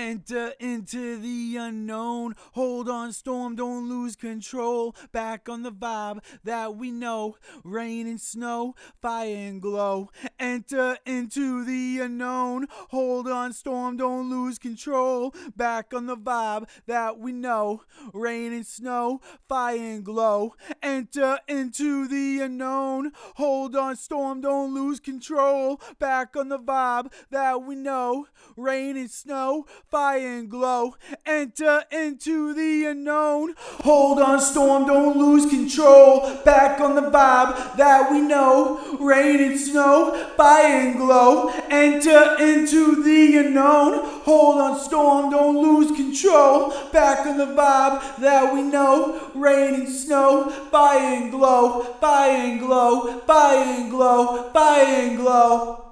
Enter into the unknown. Hold on, storm, don't lose control. Back on the vibe that we know. Rain and snow, fire and glow. Enter into the unknown. Hold on, storm, don't lose control. Back on the vibe that we know. Rain and snow, fire and glow. Enter into the unknown. Hold on, storm, don't lose control. Back on the vibe that we know. Rain and snow, fire and glow. Enter into the unknown. Hold on, storm, don't lose control. Back on the vibe that we know. Rain and snow, fire and glow. Enter into the unknown. Hold on, storm, don't lose control. Back on the vibe that we know. Rain and snow, fire and glow. Fire and glow, fire and glow, fire and glow.